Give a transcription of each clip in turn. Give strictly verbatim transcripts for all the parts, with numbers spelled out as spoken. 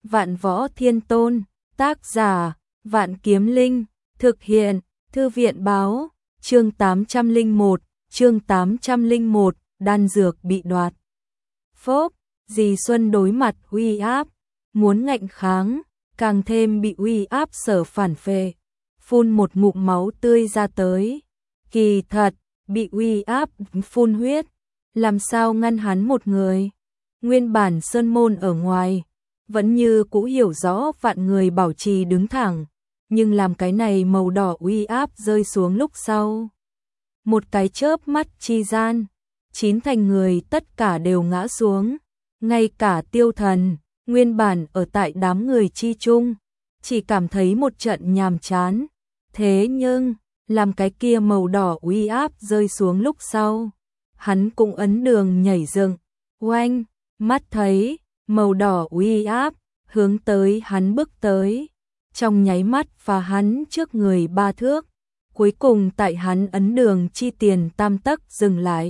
Vạn Võ Thiên Tôn, tác giả, Vạn Kiếm Linh, thực hiện, Thư viện báo, chương tám trăm lẻ một, chương tám trăm lẻ một, đan dược bị đoạt. Phốp, dì Xuân đối mặt uy áp, muốn ngạnh kháng, càng thêm bị uy áp sở phản phệ, phun một ngụm máu tươi ra tới. Kỳ thật, bị uy áp phun huyết, làm sao ngăn hắn một người. Nguyên bản sơn môn ở ngoài, vẫn như cũ hiểu rõ vạn người bảo trì đứng thẳng, nhưng làm cái này màu đỏ uy áp rơi xuống lúc sau. Một cái chớp mắt chi gian, chín thành người tất cả đều ngã xuống, ngay cả Tiêu Thần, nguyên bản ở tại đám người chi chung, chỉ cảm thấy một trận nhàm chán. Thế nhưng, làm cái kia màu đỏ uy áp rơi xuống lúc sau, hắn cũng ấn đường nhảy dựng, oanh, mắt thấy, màu đỏ uy áp, hướng tới hắn bước tới, trong nháy mắt và hắn trước người ba thước, cuối cùng tại hắn ấn đường chi tiền tam tấc dừng lại.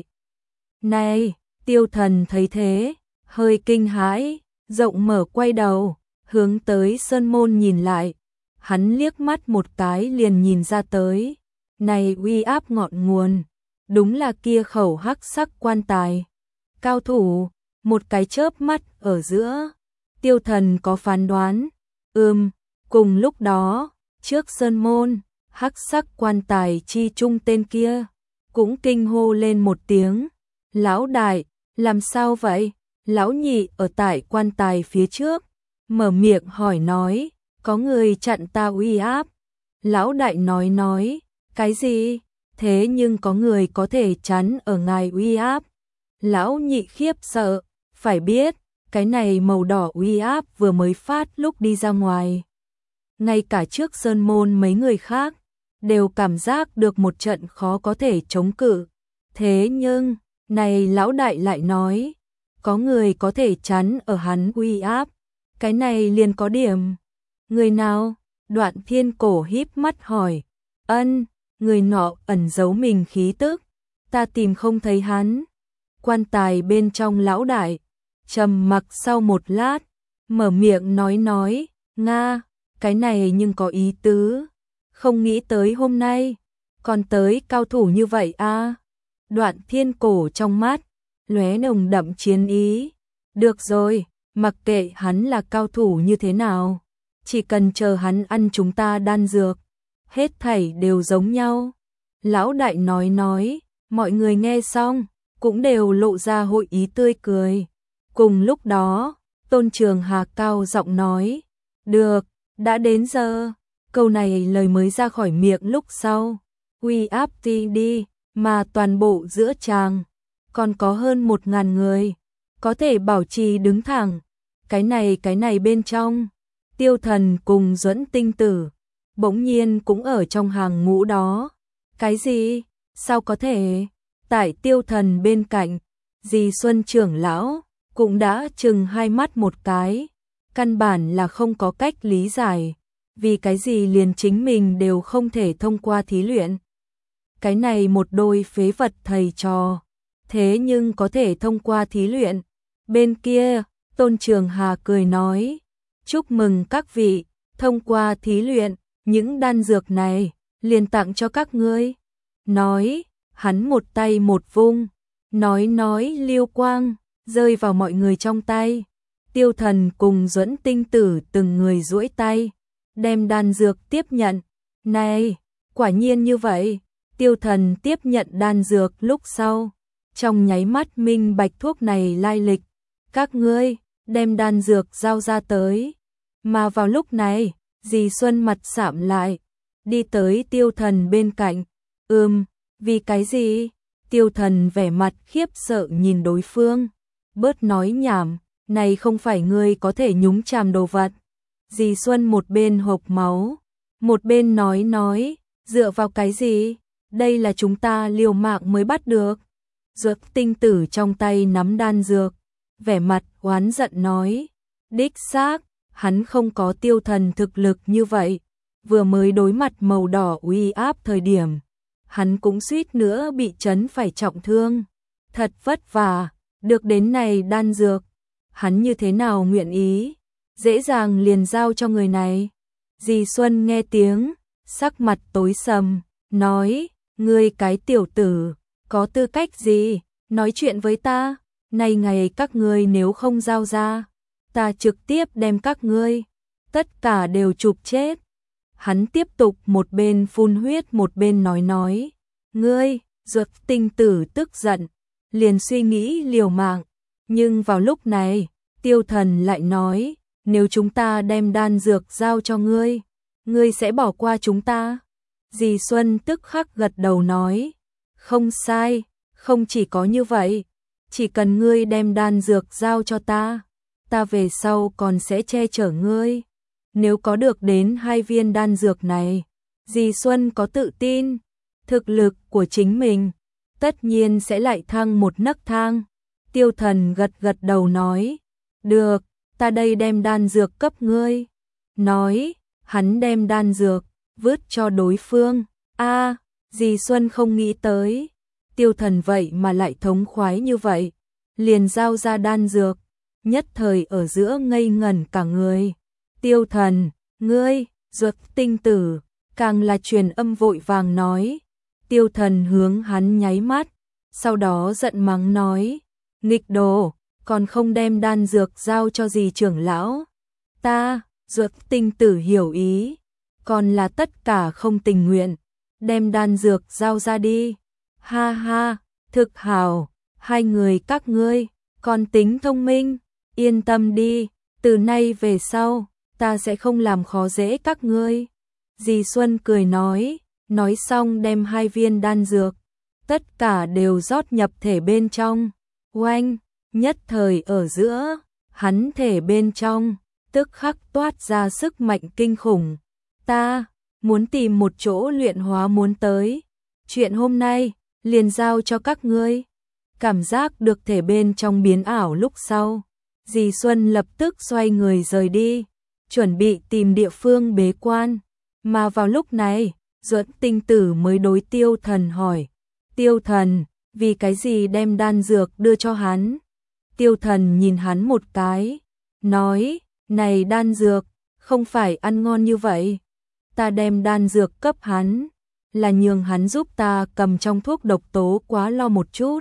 Này, Tiêu Thần thấy thế, hơi kinh hãi, rộng mở quay đầu, hướng tới sơn môn nhìn lại, hắn liếc mắt một cái liền nhìn ra tới, này uy áp ngọn nguồn, đúng là kia khẩu hắc sắc quan tài. Cao thủ, một cái chớp mắt ở giữa, Tiêu Thần có phán đoán, ừm, cùng lúc đó, trước sơn môn, hắc sắc quan tài chi trung tên kia, cũng kinh hô lên một tiếng, lão đại, làm sao vậy? Lão nhị ở tại quan tài phía trước, mở miệng hỏi nói, có người chặn ta uy áp. Lão đại nói nói, cái gì? Thế nhưng có người có thể chắn ở ngài uy áp. Lão nhị khiếp sợ, phải biết, cái này màu đỏ uy áp vừa mới phát lúc đi ra ngoài. Ngay cả trước sơn môn mấy người khác, đều cảm giác được một trận khó có thể chống cự. Thế nhưng, này lão đại lại nói, có người có thể chắn ở hắn uy áp, cái này liền có điểm. Người nào? Đoạn Thiên Cổ híp mắt hỏi. Ân, người nọ ẩn giấu mình khí tức, ta tìm không thấy hắn. Quan tài bên trong lão đại, trầm mặc sau một lát, mở miệng nói nói, Nga, cái này nhưng có ý tứ, không nghĩ tới hôm nay, còn tới cao thủ như vậy a. Đoạn Thiên Cổ trong mắt, lóe nồng đậm chiến ý. Được rồi, mặc kệ hắn là cao thủ như thế nào, chỉ cần chờ hắn ăn chúng ta đan dược, hết thảy đều giống nhau. Lão đại nói nói, mọi người nghe xong, cũng đều lộ ra hội ý tươi cười. Cùng lúc đó, Tôn Trường Hà cao giọng nói, được, đã đến giờ. Câu này lời mới ra khỏi miệng lúc sau, uy áp đi đi, mà toàn bộ giữa tràng, còn có hơn một ngàn người, có thể bảo trì đứng thẳng. Cái này cái này bên trong, Tiêu Thần cùng Duẫn Tinh Tử, bỗng nhiên cũng ở trong hàng ngũ đó. Cái gì? Sao có thể? Tại Tiêu Thần bên cạnh, dì Xuân trưởng lão, cũng đã chừng hai mắt một cái, căn bản là không có cách lý giải, vì cái gì liền chính mình đều không thể thông qua thí luyện. Cái này một đôi phế vật thầy trò, thế nhưng có thể thông qua thí luyện. Bên kia, Tôn Trường Hà cười nói, chúc mừng các vị, thông qua thí luyện, những đan dược này, liền tặng cho các ngươi. Nói, hắn một tay một vung, nói nói liêu quang, rơi vào mọi người trong tay. Tiêu Thần cùng Duẫn Tinh Tử từng người duỗi tay, đem đan dược tiếp nhận. Này, quả nhiên như vậy. Tiêu Thần tiếp nhận đan dược lúc sau, trong nháy mắt minh bạch thuốc này lai lịch. Các ngươi, đem đan dược giao ra tới. Mà vào lúc này, dì Xuân mặt sạm lại, đi tới Tiêu Thần bên cạnh. Ừm, vì cái gì? Tiêu Thần vẻ mặt khiếp sợ nhìn đối phương. Bớt nói nhảm, này không phải ngươi có thể nhúng chàm đồ vật. Dì Xuân một bên hộc máu, một bên nói nói, dựa vào cái gì? Đây là chúng ta liều mạng mới bắt được. Duẫn Tinh Tử trong tay nắm đan dược, vẻ mặt oán giận nói, đích xác, hắn không có Tiêu Thần thực lực như vậy. Vừa mới đối mặt màu đỏ uy áp thời điểm, hắn cũng suýt nữa bị chấn phải trọng thương. Thật vất vả, được đến này đan dược, hắn như thế nào nguyện ý. dễ dàng liền giao cho người này. Dì Xuân nghe tiếng, sắc mặt tối sầm, nói, ngươi cái tiểu tử, có tư cách gì, nói chuyện với ta, này ngày các ngươi nếu không giao ra, ta trực tiếp đem các ngươi, tất cả đều chụp chết. Hắn tiếp tục một bên phun huyết một bên nói nói, ngươi, Duật Tinh Tử tức giận, liền suy nghĩ liều mạng, nhưng vào lúc này, Tiêu Thần lại nói, nếu chúng ta đem đan dược giao cho ngươi, ngươi sẽ bỏ qua chúng ta. Dì Xuân tức khắc gật đầu nói, không sai, không chỉ có như vậy, chỉ cần ngươi đem đan dược giao cho ta, ta về sau còn sẽ che chở ngươi. Nếu có được đến hai viên đan dược này, dì Xuân có tự tin, thực lực của chính mình, tất nhiên sẽ lại thăng một nấc thang. Tiêu Thần gật gật đầu nói, được, ta đây đem đan dược cấp ngươi. Nói, hắn đem đan dược, vứt cho đối phương. A, dì Xuân không nghĩ tới, Tiêu Thần vậy mà lại thống khoái như vậy, liền giao ra đan dược, nhất thời ở giữa ngây ngẩn cả người. Tiêu Thần, ngươi, Duật Tinh Tử, càng là truyền âm vội vàng nói. Tiêu Thần hướng hắn nháy mắt, sau đó giận mắng nói, nghịch đồ, còn không đem đan dược giao cho dì trưởng lão. Ta, Duật Tinh Tử hiểu ý, còn là tất cả không tình nguyện, đem đan dược giao ra đi. Ha ha, thực hào, hai người các ngươi, còn tính thông minh, yên tâm đi, từ nay về sau, ta sẽ không làm khó dễ các ngươi. Dì Xuân cười nói, nói xong đem hai viên đan dược, tất cả đều rót nhập thể bên trong. Oanh, nhất thời ở giữa, hắn thể bên trong, tức khắc toát ra sức mạnh kinh khủng. Ta, muốn tìm một chỗ luyện hóa muốn tới. Chuyện hôm nay, liền giao cho các ngươi. Cảm giác được thể bên trong biến ảo lúc sau. Dì Xuân lập tức xoay người rời đi, chuẩn bị tìm địa phương bế quan. Mà vào lúc này, Duật Tinh Tử mới đối Tiêu Thần hỏi. Tiêu Thần, vì cái gì đem đan dược đưa cho hắn? Tiêu Thần nhìn hắn một cái, nói, này đan dược, không phải ăn ngon như vậy. Ta đem đan dược cấp hắn, là nhường hắn giúp ta cầm trong thuốc độc tố quá lo một chút.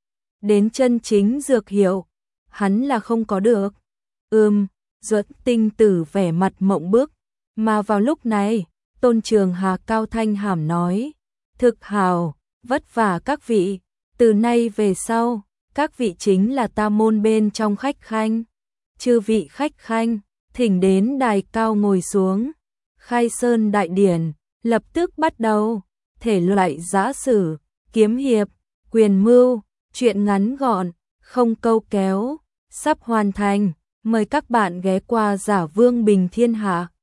Đến chân chính dược hiệu, hắn là không có được. Ừm, Duật Tinh Tử vẻ mặt mộng bức, mà vào lúc này, Tôn Trường Hà cao thanh hàm nói, thực hào, vất vả các vị, từ nay về sau, các vị chính là ta môn bên trong khách khanh. Chư vị khách khanh, thỉnh đến đài cao ngồi xuống. Khai sơn đại điển, lập tức bắt đầu. Thể loại giã sử, kiếm hiệp, quyền mưu, truyện ngắn gọn, không câu kéo, sắp hoàn thành. Mời các bạn ghé qua Giả Vương Bình Thiên Hạ.